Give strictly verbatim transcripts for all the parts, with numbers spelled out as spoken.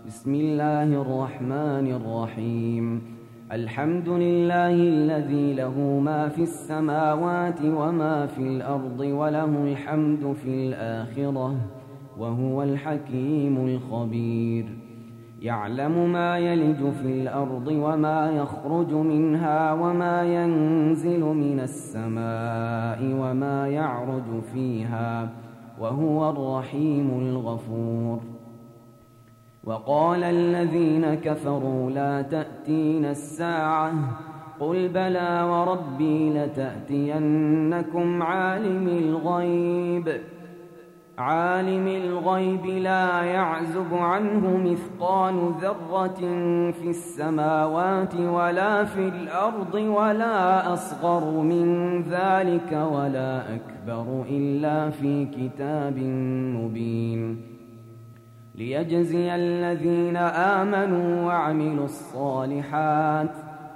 بسم الله الرحمن الرحيم. الحمد لله الذي له ما في السماوات وما في الأرض وله الحمد في الآخرة وهو الحكيم الخبير. يعلم ما يلج في الأرض وما يخرج منها وما ينزل من السماء وما يعرج فيها وهو الرحيم الغفور. وقال الذين كفروا لا تأتين الساعة قل بلى وربي لتأتينكم عالم الغيب عالم الغيب لا يعزب عنه مثقال ذرة في السماوات ولا في الأرض ولا أصغر من ذلك ولا أكبر إلا في كتاب مبين ليجزي الذين آمنوا وعملوا الصالحات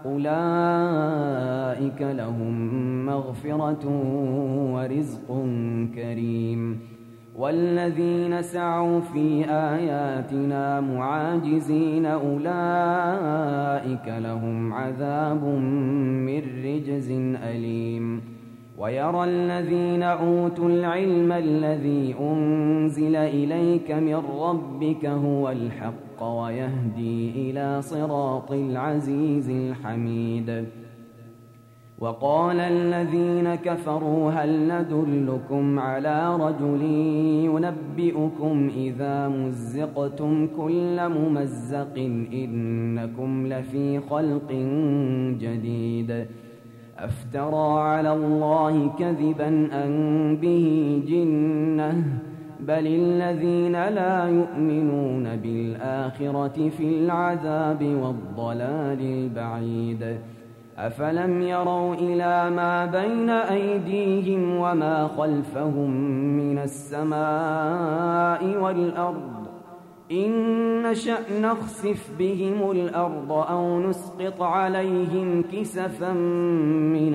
أولئك لهم مغفرة ورزق كريم. والذين سعوا في آياتنا معاجزين أولئك لهم عذاب من رجز أليم. ويرى الذين أوتوا العلم الذي أنزل إليك من ربك هو الحق ويهدي إلى صراط العزيز الحميد. وقال الذين كفروا هل ندلكم على رجل ينبئكم إذا مزقتم كل ممزق إنكم لفي خلق جديد أفترى على الله كذبا أن به جنة بل الذين لا يؤمنون بالآخرة في العذاب والضلال البعيد. أفلم يروا إلى ما بين أيديهم وما خلفهم من السماء والأرض إن نشأ نخسف بهم الأرض أو نسقط عليهم كسفا من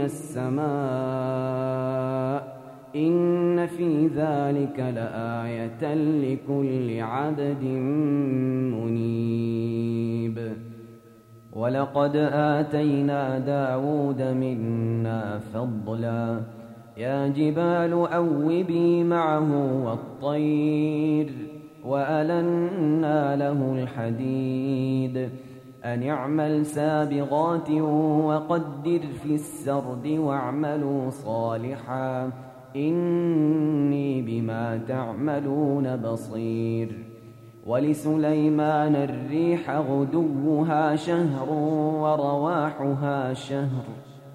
السماء إن في ذلك لآية لكل عبد منيب. ولقد آتينا داود منا فضلا يا جبال أوبي معه والطير وألنا له الحديد أن اعمل سابغات وقدر في السرد واعملوا صالحا إني بما تعملون بصير. ولسليمان الريح غدوها شهر ورواحها شهر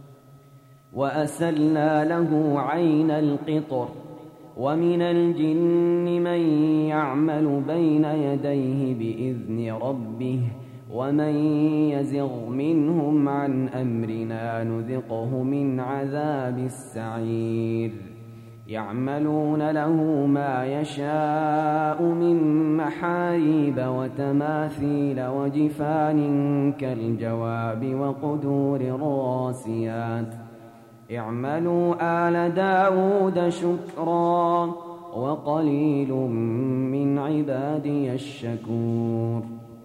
وأسلنا له عين القطر ومن الجن من يعمل بين يديه بإذن ربه ومن يزغ منهم عن أمرنا نذقه من عذاب السعير. يعملون له ما يشاء من محاريب وتماثيل وجفان كالجواب وقدور الراسيات اعملوا آل داود شكرا وقليل من عبادي الشكور.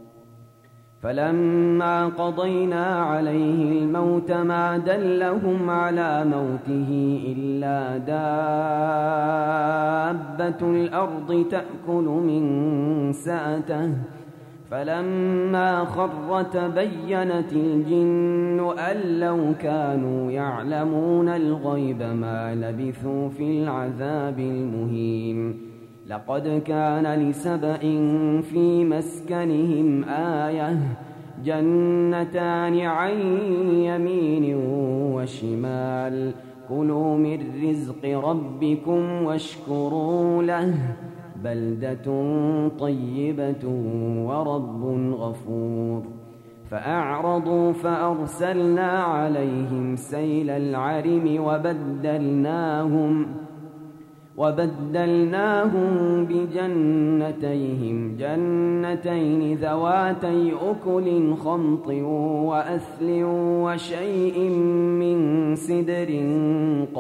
فلما قضينا عليه الموت ما دلهم على موته إلا دابة الأرض تأكل من سأته فلما خر تبينت الجن أن لو كانوا يعلمون الغيب ما لبثوا في العذاب المهين. لقد كان لسبإ في مسكنهم آية جنتان عن يمين وشمال كلوا من رزق ربكم واشكروا له بلدة طيبة ورب غفور. فأعرضوا فأرسلنا عليهم سيل العرم وبدلناهم وبدلناهم بجنتيهم جنتين ذواتي أكل خمط وأثل وشيء من سدر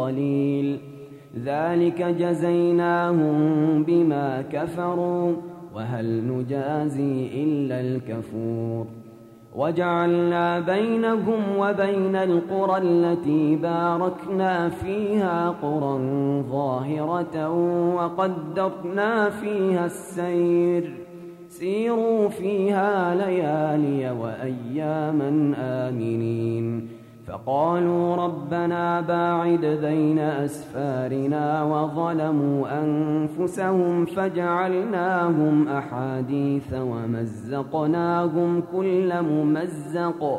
قليل ذلك جزيناهم بما كفروا وهل نجازي إلا الكفور وجعلنا بينهم وبين القرى التي باركنا فيها قرى ظاهرة وقدرنا فيها السير سيروا فيها ليالي وأياما آمنين فقالوا ربنا باعد بين أسفارنا وظلموا أنفسهم فجعلناهم أحاديث ومزقناهم كل ممزق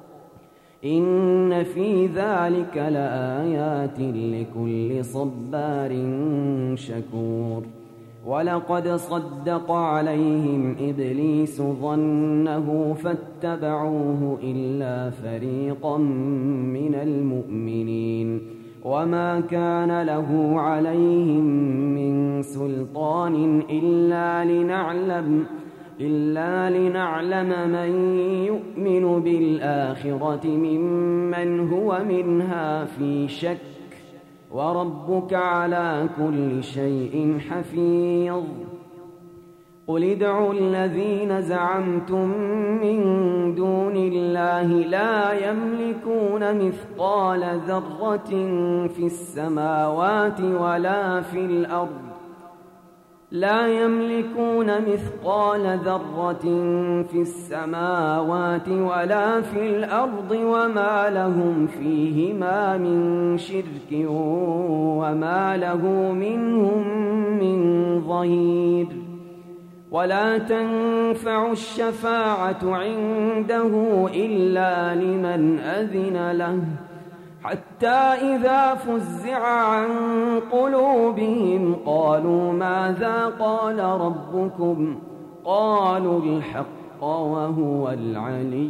إن في ذلك لآيات لكل صبار شكور ولقد صدق عليهم إبليس ظنه فاتبعوه إلا فريقا من المؤمنين وما كان له عليهم من سلطان إلا لنعلم إلا لنعلم من يؤمن بالآخرة ممن هو منها في شك وربك على كل شيء حفيظ قل ادعوا الذين زعمتم من دون الله لا يملكون مثقال ذرة في السماوات ولا في الأرض لا يملكون مثقال ذرة في السماوات ولا في الأرض وما لهم فيهما من شرك وما له منهم من ظهير ولا تنفع الشفاعة عنده إلا لمن أذن له حتى إذا فزع عن قلوبهم قالوا ماذا قال ربكم قالوا الحق وهو العلي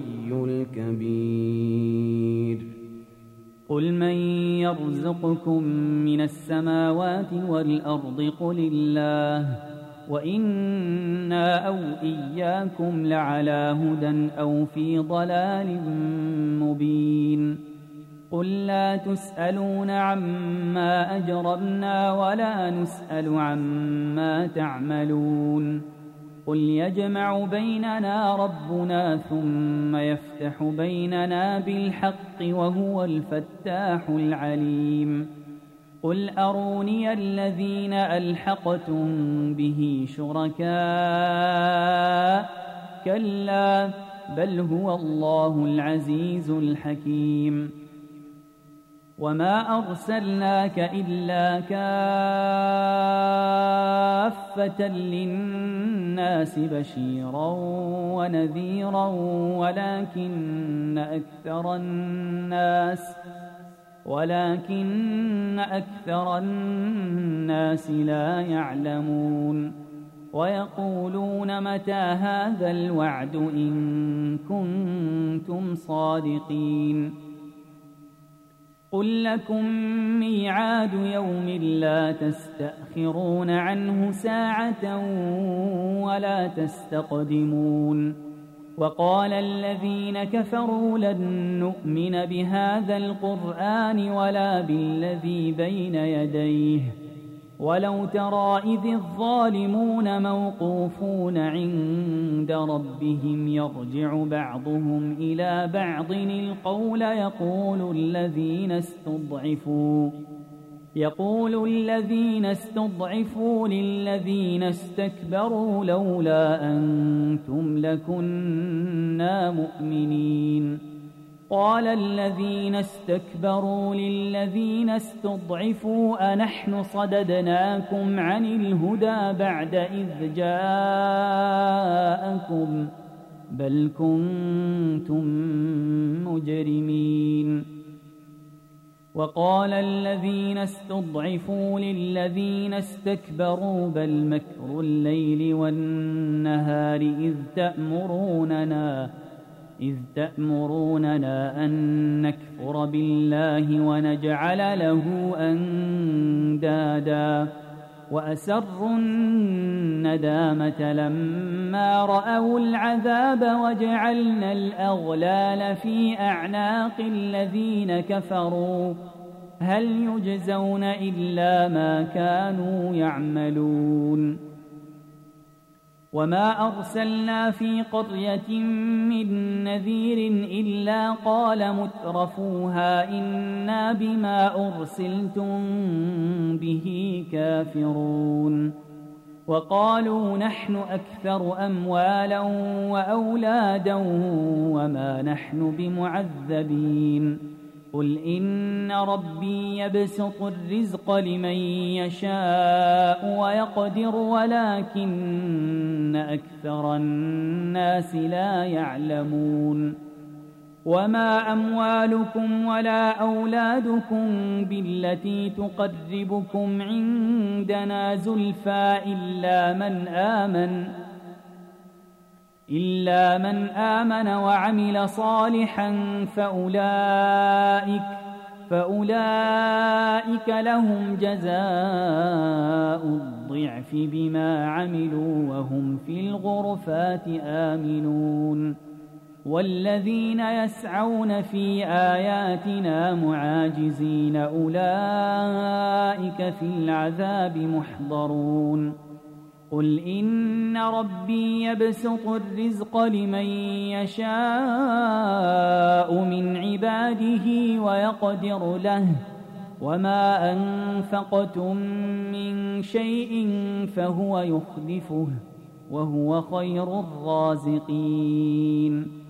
الكبير قل من يرزقكم من السماوات والأرض قل الله وإنا أو إياكم لعلى هدى أو في ضلال مبين قل لا تسألون عما أجرمنا ولا نسأل عما تعملون قل يجمع بيننا ربنا ثم يفتح بيننا بالحق وهو الفتاح العليم قل أروني الذين ألحقتم به شركاء كلا بل هو الله العزيز الحكيم وما أرسلناك إلا كافة للناس بشيرا ونذيرا ولكن أكثر الناس ولكن أكثر الناس لا يعلمون ويقولون متى هذا الوعد إن كنتم صادقين قل لكم ميعاد يوم لا تستأخرون عنه ساعة ولا تستقدمون وقال الذين كفروا لن نؤمن بهذا القرآن ولا بالذي بين يديه ولو ترى إذ الظالمون موقوفون عند ربهم يرجع بعضهم إلى بعض القول يقول الذين استضعفوا يقول الذين استضعفوا للذين استكبروا لولا أنتم لكنا مؤمنين قال الذين استكبروا للذين استضعفوا أنحن صددناكم عن الهدى بعد إذ جاءكم بل كنتم مجرمين وقال الذين استضعفوا للذين استكبروا بل مكر الليل والنهار إذ تأمروننا إذ تأمروننا أن نكفر بالله ونجعل له أندادا وأسروا الندامة لما رأوا العذاب وجعلنا الأغلال في أعناق الذين كفروا هل يجزون إلا ما كانوا يعملون وما أرسلنا في قرية من نذير إلا قال مترفوها إنا بما أرسلتم به كافرون وقالوا نحن أكثر أموالا وأولادا وما نحن بمعذبين قل إن ربي يبسط الرزق لمن يشاء ويقدر ولكن أكثر الناس لا يعلمون وما أموالكم ولا أولادكم بالتي تقربكم عندنا زلفى إلا من آمن إلا من آمن وعمل صالحا فأولئك فأولئك لهم جزاء الضعف بما عملوا وهم في الغرفات آمنون والذين يسعون في آياتنا معاجزين أولئك في العذاب محضرون قل إن ربي يبسط الرزق لمن يشاء من عباده ويقدر له وما أنفقتم من شيء فهو يخلفه وهو خير الرازقين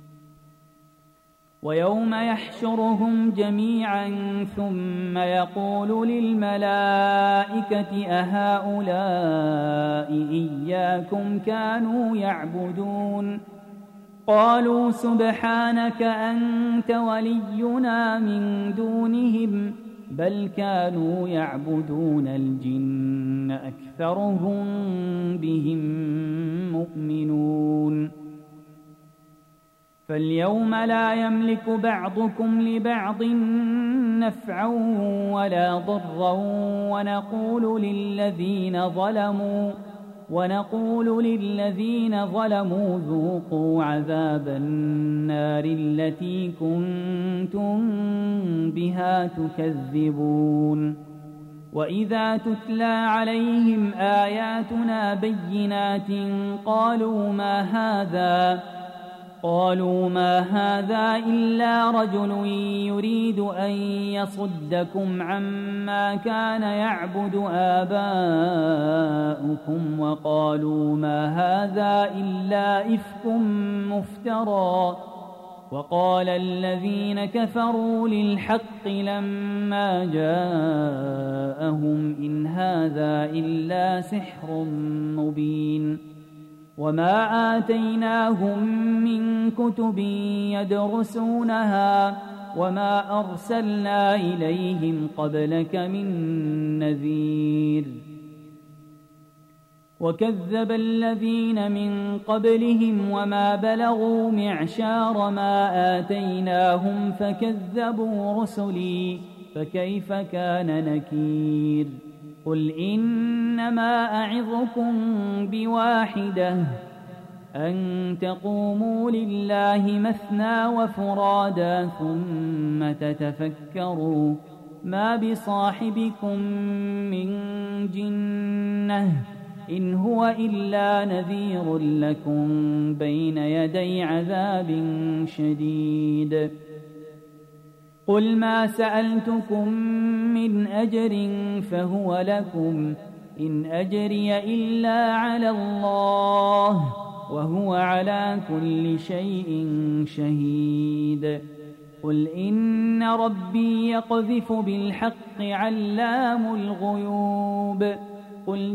ويوم يحشرهم جميعا ثم يقول للملائكة أهؤلاء إياكم كانوا يعبدون قالوا سبحانك أنت ولينا من دونهم بل كانوا يعبدون الجن أكثرهم بهم مؤمنون فاليوم لا يملك بعضكم لبعض نفعا ولا ضرا ونقول للذين ظلموا ونقول للذين ظلموا ذوقوا عذاب النار التي كنتم بها تكذبون وإذا تتلى عليهم آياتنا بينات قالوا ما هذا قالوا ما هذا إلا رجل يريد أن يصدكم عما كان يعبد آباؤكم وقالوا ما هذا إلا إفك مفترى وقال الذين كفروا للحق لما جاءهم إن هذا إلا سحر مبين وما آتيناهم من كتب يدرسونها وما أرسلنا إليهم قبلك من نذير وكذب الذين من قبلهم وما بلغوا معشار ما آتيناهم فكذبوا رسلي فكيف كان نكير قل إنما أعظكم بواحدة أن تقوموا لله مثنى وفرادا ثم تتفكروا ما بصاحبكم من جنة إن هو إلا نذير لكم بين يدي عذاب شديد قل ما سألتكم من أجر فهو لكم إن أجري إلا على الله وهو على كل شيء شهيد قل إن ربي يقذف بالحق علام الغيوب قل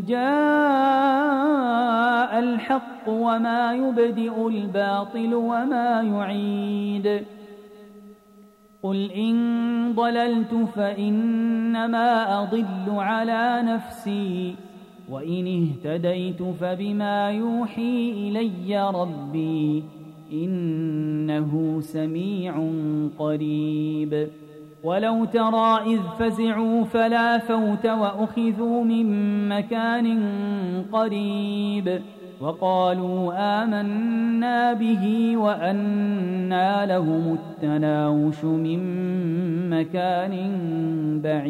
جاء الحق وما يبدئ الباطل وما يعيد قل إن ضللت فإنما أضل على نفسي وإن اهتديت فبما يوحي إلي ربي إنه سميع قريب ولو ترى إذ فزعوا فلا فوت وأخذوا من مكان قريب وقالوا آمنا به وأنى لهم التناوش من مكان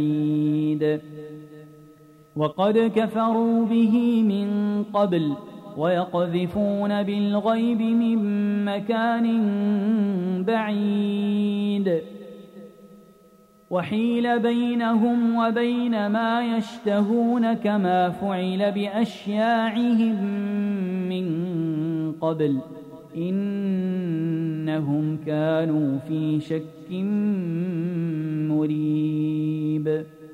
بعيد وقد كفروا به من قبل ويقذفون بالغيب من مكان بعيد وحيل بينهم وبين ما يشتهون كما فعل بأشياعهم من قبل إنهم كانوا في شك مريب